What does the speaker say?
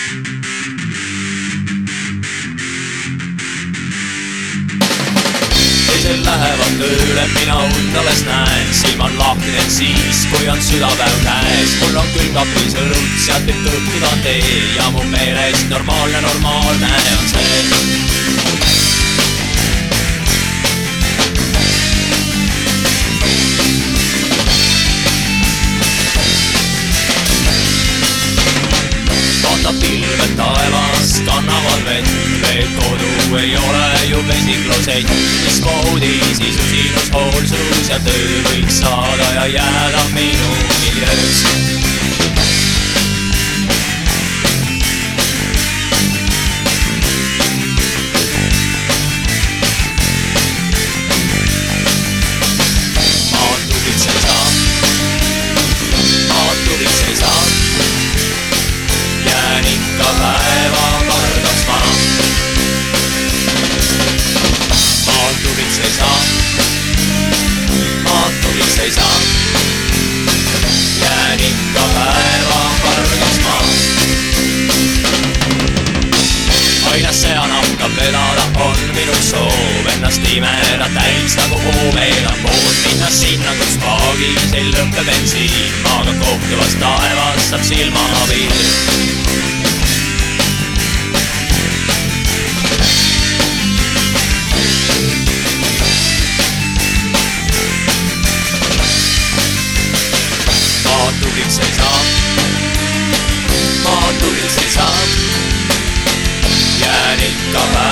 Teisel lähevad tööle, mina und alles näen. Silm on lahtinud siis, kui on südapäev käes. Mul on külmkapis õlut, sealt võib kõhtuda tee. Ja mu meelest normaalne on see. Pilved taevas kannavad vett, veel kodu ei ole ju vesiklosett. Mis moodi siis usinus, hoolsus ja töö võiks saada ja jääda minu miljöös. Jään ikka päeva kargaks maa. Aina see hakkab vedada, on minu soov ennast imeda täis nagu hoomeeda pool. Minna sinna, kus paagis ei lõppe bensiin, maaga kohtuvas taevas saab silma abil. Maatuliks ei saa, jään ikka päeva.